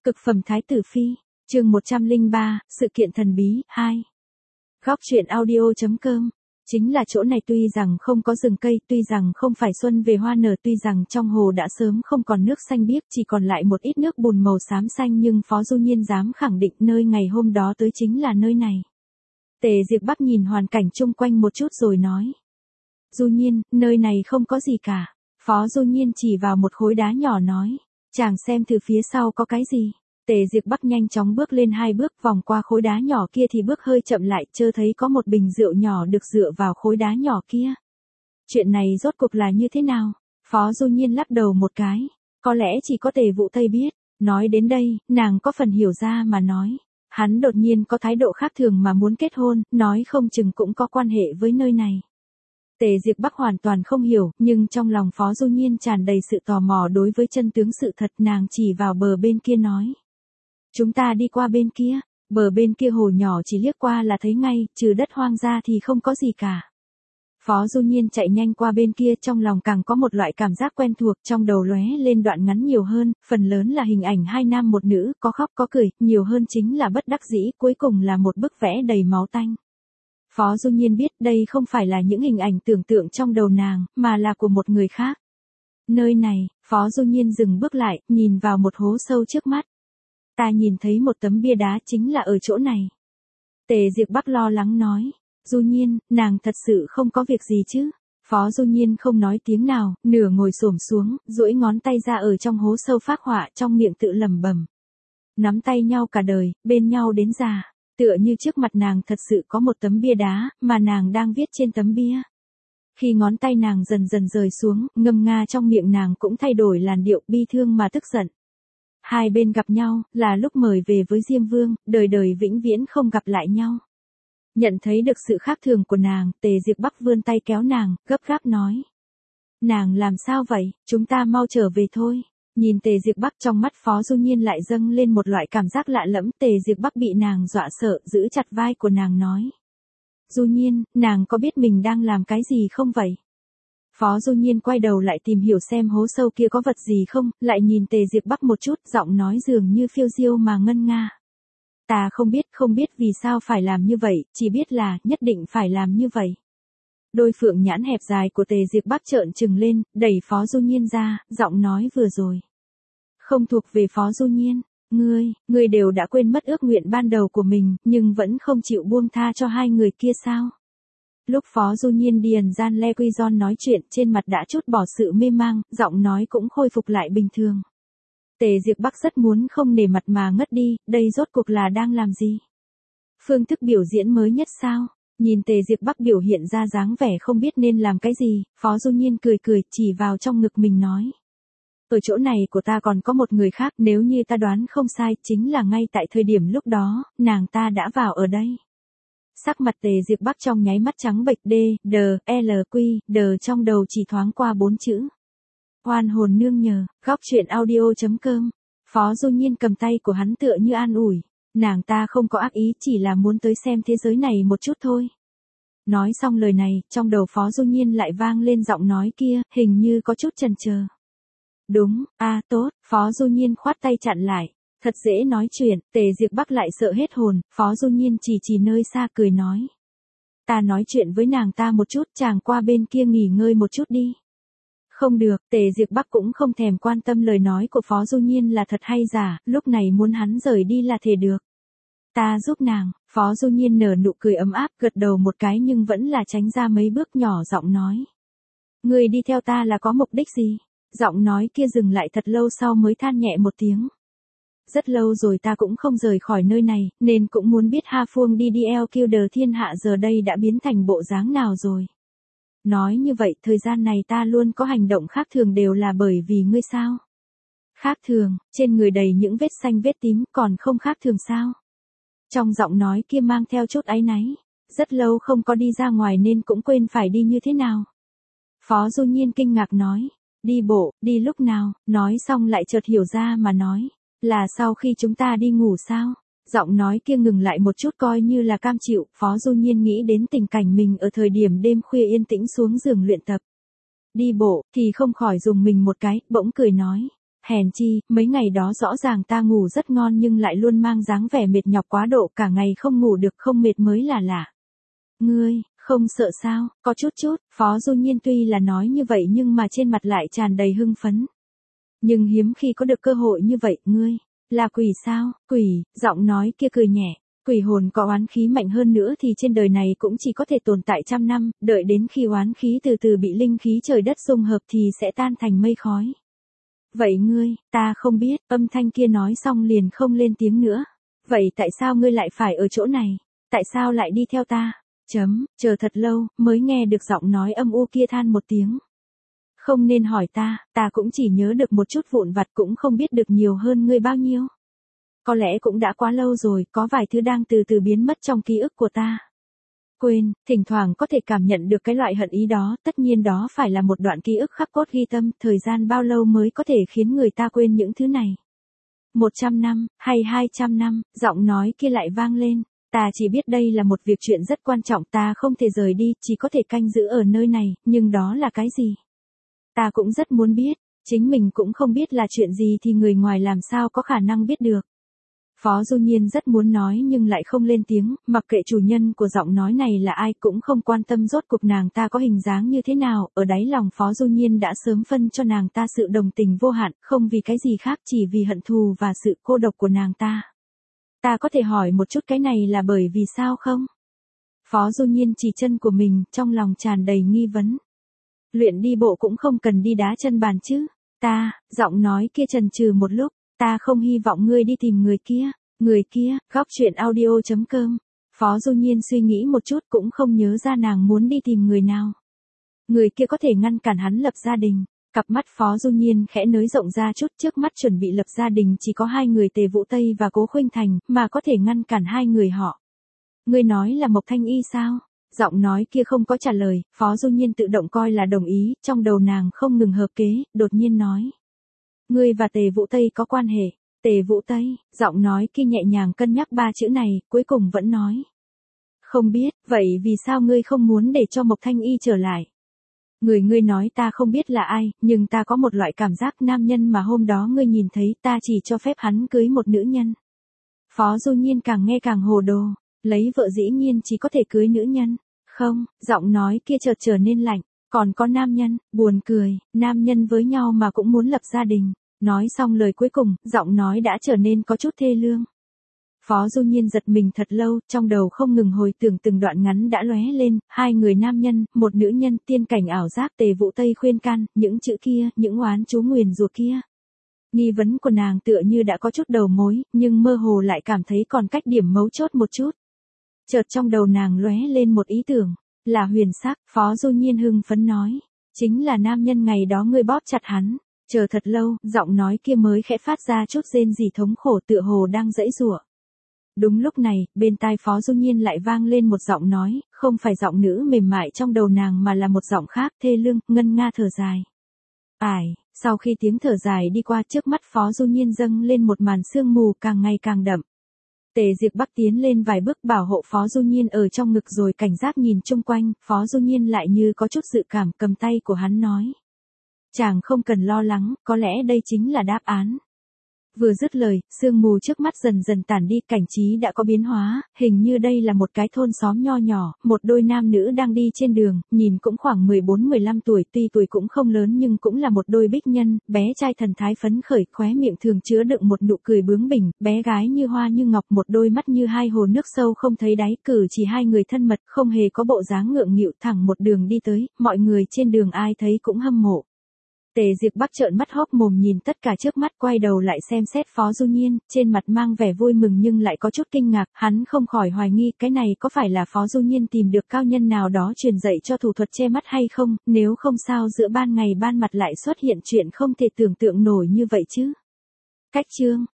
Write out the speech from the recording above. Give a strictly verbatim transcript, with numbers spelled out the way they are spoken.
Cực phẩm thái tử phi, chương một trăm lẻ ba, sự kiện thần bí, hai. Góc truyện audio chấm com. Chính là chỗ này tuy rằng không có rừng cây, tuy rằng không phải xuân về hoa nở, tuy rằng trong hồ đã sớm không còn nước xanh biếc, chỉ còn lại một ít nước bùn màu xám xanh, nhưng Phó Du Nhiên dám khẳng định nơi ngày hôm đó tới chính là nơi này. Tề Diệp Bắc nhìn hoàn cảnh chung quanh một chút rồi nói. Du Nhiên, nơi này không có gì cả. Phó Du Nhiên chỉ vào một khối đá nhỏ nói. Chàng xem từ phía sau có cái gì. Tề Diệp Bắc nhanh chóng bước lên hai bước vòng qua khối đá nhỏ kia thì bước hơi chậm lại, chơ thấy có một bình rượu nhỏ được dựa vào khối đá nhỏ kia. Chuyện này rốt cuộc là như thế nào? Phó Du Nhiên lắc đầu một cái. Có lẽ chỉ có Tề Vũ Tây biết. Nói đến đây, nàng có phần hiểu ra mà nói. Hắn đột nhiên có thái độ khác thường mà muốn kết hôn, nói không chừng cũng có quan hệ với nơi này. Tề Diệp Bắc hoàn toàn không hiểu, nhưng trong lòng Phó Du Nhiên tràn đầy sự tò mò đối với chân tướng sự thật, nàng chỉ vào bờ bên kia nói. Chúng ta đi qua bên kia, bờ bên kia hồ nhỏ chỉ liếc qua là thấy ngay, trừ đất hoang ra thì không có gì cả. Phó Du Nhiên chạy nhanh qua bên kia, trong lòng càng có một loại cảm giác quen thuộc, trong đầu lóe lên đoạn ngắn nhiều hơn, phần lớn là hình ảnh hai nam một nữ, có khóc có cười, nhiều hơn chính là bất đắc dĩ, cuối cùng là một bức vẽ đầy máu tanh. Phó Du Nhiên biết đây không phải là những hình ảnh tưởng tượng trong đầu nàng, mà là của một người khác. Nơi này, Phó Du Nhiên dừng bước lại, nhìn vào một hố sâu trước mắt. Ta nhìn thấy một tấm bia đá, chính là ở chỗ này. Tề Diệp Bắc lo lắng nói. Du Nhiên, nàng thật sự không có việc gì chứ? Phó Du Nhiên không nói tiếng nào, nửa ngồi xổm xuống, duỗi ngón tay ra ở trong hố sâu phác họa, trong miệng tự lẩm bẩm. Nắm tay nhau cả đời, bên nhau đến già. Tựa như trước mặt nàng thật sự có một tấm bia đá, mà nàng đang viết trên tấm bia. Khi ngón tay nàng dần dần rời xuống, ngâm nga trong miệng nàng cũng thay đổi làn điệu, bi thương mà tức giận. Hai bên gặp nhau, là lúc mời về với Diêm Vương, đời đời vĩnh viễn không gặp lại nhau. Nhận thấy được sự khác thường của nàng, Tề Diệp Bắc vươn tay kéo nàng, gấp gáp nói. Nàng làm sao vậy, chúng ta mau trở về thôi. Nhìn Tề Diệp Bắc, trong mắt Phó Du Nhiên lại dâng lên một loại cảm giác lạ lẫm. Tề Diệp Bắc bị nàng dọa sợ, giữ chặt vai của nàng nói. Du Nhiên, nàng có biết mình đang làm cái gì không vậy? Phó Du Nhiên quay đầu lại tìm hiểu xem hố sâu kia có vật gì không, lại nhìn Tề Diệp Bắc một chút, giọng nói dường như phiêu diêu mà ngân nga. Ta không biết, không biết vì sao phải làm như vậy, chỉ biết là, nhất định phải làm như vậy. Đôi phượng nhãn hẹp dài của Tề Diệp Bắc trợn trừng lên, đẩy Phó Du Nhiên ra, giọng nói vừa rồi. Không thuộc về Phó Du Nhiên, ngươi, ngươi đều đã quên mất ước nguyện ban đầu của mình, nhưng vẫn không chịu buông tha cho hai người kia sao? Lúc Phó Du Nhiên điền gian Le Quy Gion nói chuyện, trên mặt đã chút bỏ sự mê mang, giọng nói cũng khôi phục lại bình thường. Tề Diệp Bắc rất muốn không nể mặt mà ngất đi, đây rốt cuộc là đang làm gì? Phương thức biểu diễn mới nhất sao? Nhìn Tề Diệp Bắc biểu hiện ra dáng vẻ không biết nên làm cái gì, Phó Du Nhiên cười cười, chỉ vào trong ngực mình nói. Ở chỗ này của ta còn có một người khác, nếu như ta đoán không sai, chính là ngay tại thời điểm lúc đó, nàng ta đã vào ở đây. Sắc mặt Tề Diệp Bắc trong nháy mắt trắng bệch, D, D, L, Q, D trong đầu chỉ thoáng qua bốn chữ. Oan hồn nương nhờ, góc truyện audio chấm com. Phó Du Nhiên cầm tay của hắn tựa như an ủi. Nàng ta không có ác ý, chỉ là muốn tới xem thế giới này một chút thôi. Nói xong lời này, trong đầu Phó Du Nhiên lại vang lên giọng nói kia, hình như có chút chần chờ. Đúng, a à, tốt, Phó Du Nhiên khoát tay chặn lại. Thật dễ nói chuyện, Tề Diệp Bắc lại sợ hết hồn, Phó Du Nhiên chỉ chỉ nơi xa cười nói. Ta nói chuyện với nàng ta một chút, chàng qua bên kia nghỉ ngơi một chút đi. Không được, Tề Diệp Bắc cũng không thèm quan tâm lời nói của Phó Du Nhiên là thật hay giả, lúc này muốn hắn rời đi là thể được. Ta giúp nàng, Phó Du Nhiên nở nụ cười ấm áp, gật đầu một cái nhưng vẫn là tránh ra mấy bước, nhỏ giọng nói. Người đi theo ta là có mục đích gì? Giọng nói kia dừng lại thật lâu sau mới than nhẹ một tiếng. Rất lâu rồi ta cũng không rời khỏi nơi này, nên cũng muốn biết Ha Phương đi đi eo kiêu đờ thiên hạ giờ đây đã biến thành bộ dáng nào rồi. Nói như vậy, thời gian này ta luôn có hành động khác thường đều là bởi vì ngươi sao? Khác thường, trên người đầy những vết xanh vết tím, còn không khác thường sao? Trong giọng nói kia mang theo chút áy náy. Rất lâu không có đi ra ngoài nên cũng quên phải đi như thế nào. Phó Du Nhiên kinh ngạc nói. Đi bộ, đi lúc nào? Nói xong lại chợt hiểu ra mà nói. Là sau khi chúng ta đi ngủ sao? Giọng nói kia ngừng lại một chút coi như là cam chịu, Phó Du Nhiên nghĩ đến tình cảnh mình ở thời điểm đêm khuya yên tĩnh xuống giường luyện tập. Đi bộ, thì không khỏi dùng mình một cái, bỗng cười nói. hèn chi, mấy ngày đó rõ ràng ta ngủ rất ngon nhưng lại luôn mang dáng vẻ mệt nhọc quá độ, cả ngày không ngủ được không mệt mới là lạ. Ngươi, không sợ sao? Có chút chút, Phó Du Nhiên tuy là nói như vậy nhưng mà trên mặt lại tràn đầy hưng phấn. Nhưng hiếm khi có được cơ hội như vậy, ngươi, là quỷ sao? Quỷ, giọng nói kia cười nhẹ. Quỷ hồn có oán khí mạnh hơn nữa thì trên đời này cũng chỉ có thể tồn tại trăm năm, đợi đến khi oán khí từ từ bị linh khí trời đất dung hợp thì sẽ tan thành mây khói. Vậy ngươi, ta không biết, âm thanh kia nói xong liền không lên tiếng nữa. Vậy tại sao ngươi lại phải ở chỗ này? Tại sao lại đi theo ta? Chấm, chờ thật lâu, mới nghe được giọng nói âm u kia than một tiếng. Không nên hỏi ta, ta cũng chỉ nhớ được một chút vụn vặt, cũng không biết được nhiều hơn ngươi bao nhiêu. Có lẽ cũng đã quá lâu rồi, có vài thứ đang từ từ biến mất trong ký ức của ta. Quên, thỉnh thoảng có thể cảm nhận được cái loại hận ý đó, tất nhiên đó phải là một đoạn ký ức khắc cốt ghi tâm, thời gian bao lâu mới có thể khiến người ta quên những thứ này. Một trăm năm, hay hai trăm năm, giọng nói kia lại vang lên. Ta chỉ biết đây là một việc chuyện rất quan trọng, ta không thể rời đi, chỉ có thể canh giữ ở nơi này, nhưng đó là cái gì? Ta cũng rất muốn biết, chính mình cũng không biết là chuyện gì thì người ngoài làm sao có khả năng biết được. Phó Du Nhiên rất muốn nói nhưng lại không lên tiếng, mặc kệ chủ nhân của giọng nói này là ai cũng không quan tâm rốt cuộc nàng ta có hình dáng như thế nào, ở đáy lòng Phó Du Nhiên đã sớm phân cho nàng ta sự đồng tình vô hạn, không vì cái gì khác chỉ vì hận thù và sự cô độc của nàng ta. Ta có thể hỏi một chút cái này là bởi vì sao không? Phó Du Nhiên chỉ chân của mình, trong lòng tràn đầy nghi vấn. Luyện đi bộ cũng không cần đi đá chân bàn chứ. Ta, giọng nói kia chần chừ một lúc, ta không hy vọng ngươi đi tìm người kia. Người kia, góc truyện audio chấm com. Phó Du Nhiên suy nghĩ một chút cũng không nhớ ra nàng muốn đi tìm người nào. Người kia có thể ngăn cản hắn lập gia đình. Cặp mắt Phó Du Nhiên khẽ nới rộng ra chút, trước mắt chuẩn bị lập gia đình chỉ có hai người Tề Vũ Tây và Cố Khuynh Thành, mà có thể ngăn cản hai người họ. Ngươi nói là Mộc Thanh Y sao? Giọng nói kia không có trả lời, Phó Du Nhiên tự động coi là đồng ý, trong đầu nàng không ngừng hợp kế, đột nhiên nói. Ngươi và Tề Vũ Tây có quan hệ. Tề Vũ Tây, giọng nói kia nhẹ nhàng cân nhắc ba chữ này, cuối cùng vẫn nói. Không biết, vậy vì sao ngươi không muốn để cho Mộc Thanh Y trở lại? Người ngươi nói ta không biết là ai, nhưng ta có một loại cảm giác nam nhân mà hôm đó ngươi nhìn thấy, ta chỉ cho phép hắn cưới một nữ nhân. Phó Du Nhiên càng nghe càng hồ đồ, lấy vợ dĩ nhiên chỉ có thể cưới nữ nhân. Không, giọng nói kia chợt trở nên lạnh, còn có nam nhân, buồn cười, nam nhân với nhau mà cũng muốn lập gia đình. Nói xong lời cuối cùng, giọng nói đã trở nên có chút thê lương. Phó Du Nhiên giật mình thật lâu, trong đầu không ngừng hồi tưởng từng đoạn ngắn đã lóe lên, hai người nam nhân, một nữ nhân, tiên cảnh ảo giác, Tề Vũ Tây khuyên can, những chữ kia, những oán chú nguyền rủa kia. Nghi vấn của nàng tựa như đã có chút đầu mối, nhưng mơ hồ lại cảm thấy còn cách điểm mấu chốt một chút. Chợt trong đầu nàng lóe lên một ý tưởng, là Huyền Sắc. Phó Du Nhiên hưng phấn nói, chính là nam nhân ngày đó ngươi bóp chặt hắn. Chờ thật lâu, giọng nói kia mới khẽ phát ra chút rên rỉ thống khổ, tựa hồ đang giãy giụa. Đúng lúc này, bên tai Phó Du Nhiên lại vang lên một giọng nói, không phải giọng nữ mềm mại trong đầu nàng mà là một giọng khác, thê lương, ngân nga thở dài. Ải, sau khi tiếng thở dài đi qua, trước mắt Phó Du Nhiên dâng lên một màn sương mù càng ngày càng đậm. Tề Diệp Bắc tiến lên vài bước bảo hộ Phó Du Nhiên ở trong ngực rồi cảnh giác nhìn chung quanh, Phó Du Nhiên lại như có chút dự cảm, cầm tay của hắn nói. Chàng không cần lo lắng, có lẽ đây chính là đáp án. Vừa dứt lời, sương mù trước mắt dần dần tản đi, cảnh trí đã có biến hóa, hình như đây là một cái thôn xóm nho nhỏ, một đôi nam nữ đang đi trên đường, nhìn cũng khoảng mười bốn mười lăm tuổi, tuy tuổi cũng không lớn nhưng cũng là một đôi bích nhân, bé trai thần thái phấn khởi, khóe miệng thường chứa đựng một nụ cười bướng bỉnh, bé gái như hoa như ngọc, một đôi mắt như hai hồ nước sâu không thấy đáy, cử chỉ hai người thân mật, không hề có bộ dáng ngượng nghịu, thẳng một đường đi tới, mọi người trên đường ai thấy cũng hâm mộ. Tề Diệp Bắc trợn mắt hốc mồm nhìn tất cả trước mắt, quay đầu lại xem xét Phó Du Nhiên, trên mặt mang vẻ vui mừng nhưng lại có chút kinh ngạc, hắn không khỏi hoài nghi cái này có phải là Phó Du Nhiên tìm được cao nhân nào đó truyền dạy cho thủ thuật che mắt hay không, nếu không sao giữa ban ngày ban mặt lại xuất hiện chuyện không thể tưởng tượng nổi như vậy chứ. Cách chương